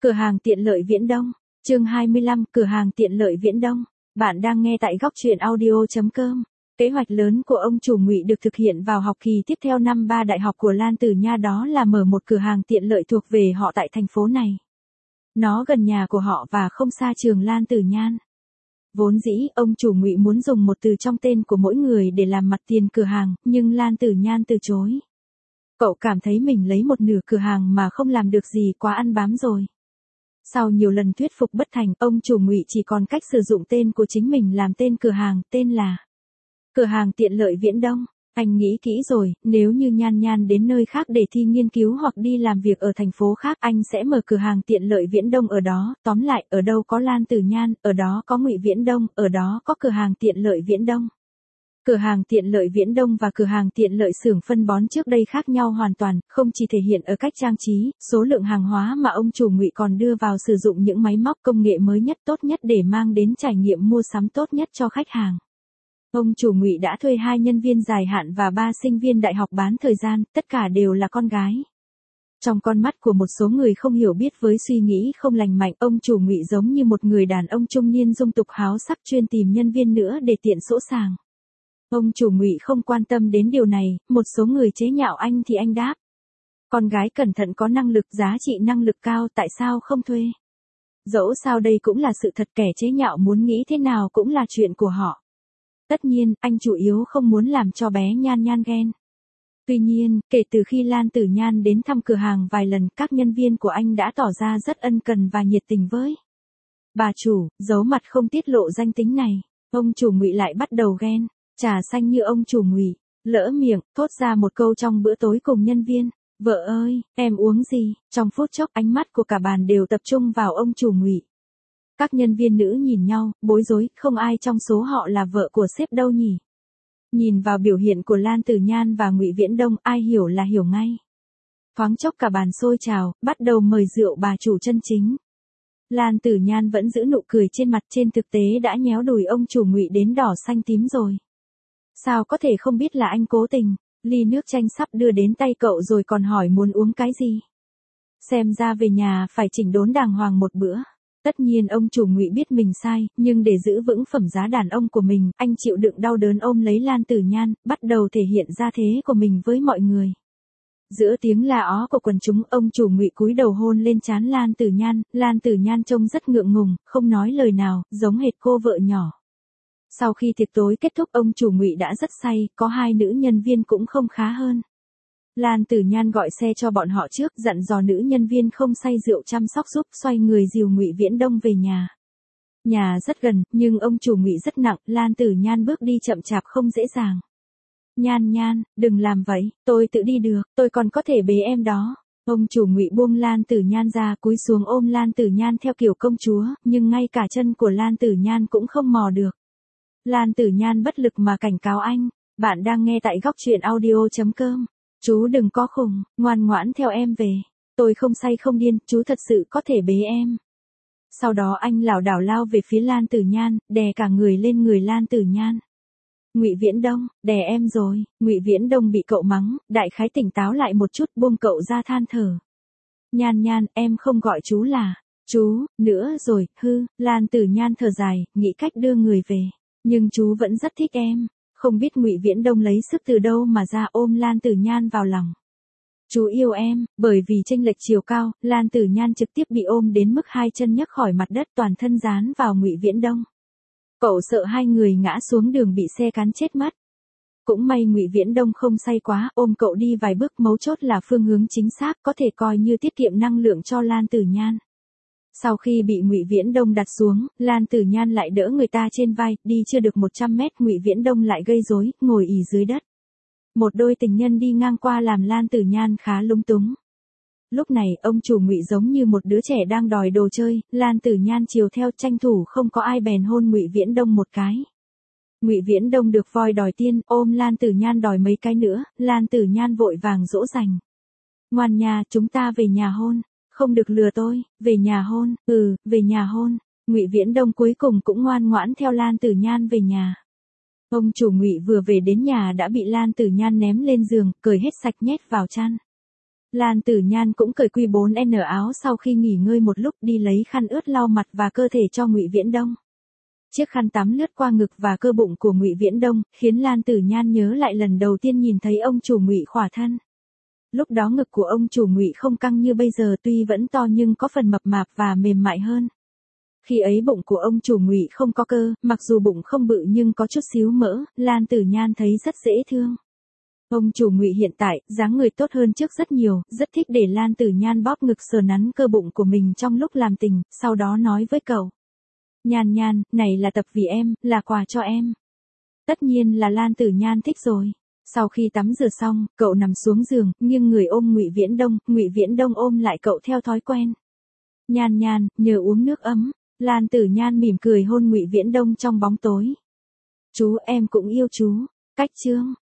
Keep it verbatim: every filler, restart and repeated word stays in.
Cửa hàng tiện lợi Viễn Đông, chương hai mươi lăm, cửa hàng tiện lợi Viễn Đông. Bạn đang nghe tại góc truyện audio chấm com. Kế hoạch lớn của ông chủ Ngụy được thực hiện vào học kỳ tiếp theo năm ba đại học của Lan Tử Nha, đó là mở một cửa hàng tiện lợi thuộc về họ tại thành phố này. Nó gần nhà của họ và không xa trường Lan Tử Nhan. Vốn dĩ, ông chủ Ngụy muốn dùng một từ trong tên của mỗi người để làm mặt tiền cửa hàng, nhưng Lan Tử Nhan từ chối. Cậu cảm thấy mình lấy một nửa cửa hàng mà không làm được gì quá ăn bám rồi. Sau nhiều lần thuyết phục bất thành, ông chủ Ngụy chỉ còn cách sử dụng tên của chính mình làm tên cửa hàng, tên là Cửa hàng tiện lợi Viễn Đông. Anh nghĩ kỹ rồi, nếu như Nhan Nhan đến nơi khác để thi nghiên cứu hoặc đi làm việc ở thành phố khác, anh sẽ mở cửa hàng tiện lợi Viễn Đông ở đó. Tóm lại, ở đâu có Lan Tử Nhan, ở đó có Ngụy Viễn Đông, ở đó có cửa hàng tiện lợi Viễn Đông. Cửa hàng tiện lợi Viễn Đông và cửa hàng tiện lợi xưởng phân bón trước đây khác nhau hoàn toàn, không chỉ thể hiện ở cách trang trí, số lượng hàng hóa mà ông chủ Ngụy còn đưa vào sử dụng những máy móc công nghệ mới nhất tốt nhất để mang đến trải nghiệm mua sắm tốt nhất cho khách hàng. Ông chủ Ngụy đã thuê hai nhân viên dài hạn và ba sinh viên đại học bán thời gian, tất cả đều là con gái. Trong con mắt của một số người không hiểu biết với suy nghĩ không lành mạnh, ông chủ Ngụy giống như một người đàn ông trung niên dung tục háo sắc chuyên tìm nhân viên nữa để tiện sỗ sàng. Ông chủ Ngụy không quan tâm đến điều này, một số người chế nhạo anh thì anh đáp. Con gái cẩn thận có năng lực, giá trị năng lực cao, tại sao không thuê? Dẫu sao đây cũng là sự thật, kẻ chế nhạo muốn nghĩ thế nào cũng là chuyện của họ. Tất nhiên, anh chủ yếu không muốn làm cho bé Nhan Nhan ghen. Tuy nhiên, kể từ khi Lan Tử Nhan đến thăm cửa hàng vài lần, các nhân viên của anh đã tỏ ra rất ân cần và nhiệt tình với bà chủ, giấu mặt không tiết lộ danh tính này. Ông chủ Ngụy lại bắt đầu ghen. Trà xanh như ông chủ Ngụy, lỡ miệng, thốt ra một câu trong bữa tối cùng nhân viên. Vợ ơi, em uống gì? Trong phút chốc ánh mắt của cả bàn đều tập trung vào ông chủ Ngụy. Các nhân viên nữ nhìn nhau, bối rối, không ai trong số họ là vợ của sếp đâu nhỉ? Nhìn vào biểu hiện của Lan Tử Nhan và Ngụy Viễn Đông, ai hiểu là hiểu ngay. Thoáng chốc cả bàn xôi trào, bắt đầu mời rượu bà chủ chân chính. Lan Tử Nhan vẫn giữ nụ cười trên mặt, trên thực tế đã nhéo đùi ông chủ Ngụy đến đỏ xanh tím rồi. Sao có thể không biết là anh cố tình? Ly nước chanh sắp đưa đến tay cậu rồi còn hỏi muốn uống cái gì? Xem ra về nhà phải chỉnh đốn đàng hoàng một bữa. Tất nhiên ông chủ Ngụy biết mình sai, nhưng để giữ vững phẩm giá đàn ông của mình, anh chịu đựng đau đớn ôm lấy Lan Tử Nhan, bắt đầu thể hiện ra thế của mình với mọi người. Giữa tiếng la ó của quần chúng, ông chủ Ngụy cúi đầu hôn lên trán Lan Tử Nhan, Lan Tử Nhan trông rất ngượng ngùng, không nói lời nào, giống hệt cô vợ nhỏ. Sau khi tiệc tối kết thúc, ông chủ Ngụy đã rất say, có hai nữ nhân viên cũng không khá hơn. Lan Tử Nhan gọi xe cho bọn họ trước, dặn dò nữ nhân viên không say rượu chăm sóc giúp, xoay người dìu Ngụy Viễn Đông về nhà. Nhà rất gần, nhưng ông chủ Ngụy rất nặng, Lan Tử Nhan bước đi chậm chạp không dễ dàng. Nhan Nhan, đừng làm vậy, tôi tự đi được, tôi còn có thể bế em đó. Ông chủ Ngụy buông Lan Tử Nhan ra, cúi xuống ôm Lan Tử Nhan theo kiểu công chúa, nhưng ngay cả chân của Lan Tử Nhan cũng không mò được. Lan Tử Nhan bất lực mà cảnh cáo anh, bạn đang nghe tại góc truyện audio chấm com. Chú đừng có khùng, ngoan ngoãn theo em về. Tôi không say không điên, chú thật sự có thể bế em. Sau đó anh lảo đảo lao về phía Lan Tử Nhan, đè cả người lên người Lan Tử Nhan. Ngụy Viễn Đông, đè em rồi. Ngụy Viễn Đông bị cậu mắng, đại khái tỉnh táo lại một chút, buông cậu ra than thở. Nhan Nhan, em không gọi chú là chú nữa rồi, hư. Lan Tử Nhan thở dài, nghĩ cách đưa người về. Nhưng chú vẫn rất thích em. Không biết Ngụy Viễn Đông lấy sức từ đâu mà ra ôm Lan Tử Nhan vào lòng. Chú yêu em, bởi vì chênh lệch chiều cao, Lan Tử Nhan trực tiếp bị ôm đến mức hai chân nhấc khỏi mặt đất, toàn thân dán vào Ngụy Viễn Đông. Cậu sợ hai người ngã xuống đường bị xe cán chết mất. Cũng may Ngụy Viễn Đông không say quá, ôm cậu đi vài bước, mấu chốt là phương hướng chính xác, có thể coi như tiết kiệm năng lượng cho Lan Tử Nhan. Sau khi bị Ngụy Viễn Đông đặt xuống, Lan Tử Nhan lại đỡ người ta trên vai, đi chưa được một trăm mét, Ngụy Viễn Đông lại gây rối, ngồi ì dưới đất. Một đôi tình nhân đi ngang qua làm Lan Tử Nhan khá lúng túng. Lúc này, ông chủ Ngụy giống như một đứa trẻ đang đòi đồ chơi, Lan Tử Nhan chiều theo, tranh thủ không có ai bèn hôn Ngụy Viễn Đông một cái. Ngụy Viễn Đông được voi đòi tiên, ôm Lan Tử Nhan đòi mấy cái nữa, Lan Tử Nhan vội vàng dỗ dành. Ngoan nha, chúng ta về nhà hôn. Không được lừa tôi, về nhà hôn, ừ, về nhà hôn. Ngụy Viễn Đông cuối cùng cũng ngoan ngoãn theo Lan Tử Nhan về nhà. Ông chủ Ngụy vừa về đến nhà đã bị Lan Tử Nhan ném lên giường, cởi hết sạch nhét vào chăn. Lan Tử Nhan cũng cởi quy bốn N áo sau khi nghỉ ngơi một lúc, đi lấy khăn ướt lau mặt và cơ thể cho Ngụy Viễn Đông. Chiếc khăn tắm lướt qua ngực và cơ bụng của Ngụy Viễn Đông, khiến Lan Tử Nhan nhớ lại lần đầu tiên nhìn thấy ông chủ Ngụy khỏa thân. Lúc đó ngực của ông chủ Ngụy không căng như bây giờ, tuy vẫn to nhưng có phần mập mạp và mềm mại hơn. Khi ấy bụng của ông chủ Ngụy không có cơ, mặc dù bụng không bự nhưng có chút xíu mỡ, Lan Tử Nhan thấy rất dễ thương. Ông chủ Ngụy hiện tại, dáng người tốt hơn trước rất nhiều, rất thích để Lan Tử Nhan bóp ngực sờ nắn cơ bụng của mình trong lúc làm tình, sau đó nói với cậu. Nhan Nhan, này là tập vì em, là quà cho em. Tất nhiên là Lan Tử Nhan thích rồi. Sau khi tắm rửa xong, cậu nằm xuống giường, nghiêng người ôm Ngụy Viễn Đông, Ngụy Viễn Đông ôm lại cậu theo thói quen. Nhan Nhan, nhớ uống nước ấm. Lan Tử Nhan mỉm cười hôn Ngụy Viễn Đông trong bóng tối. Chú, em cũng yêu chú. Cách chương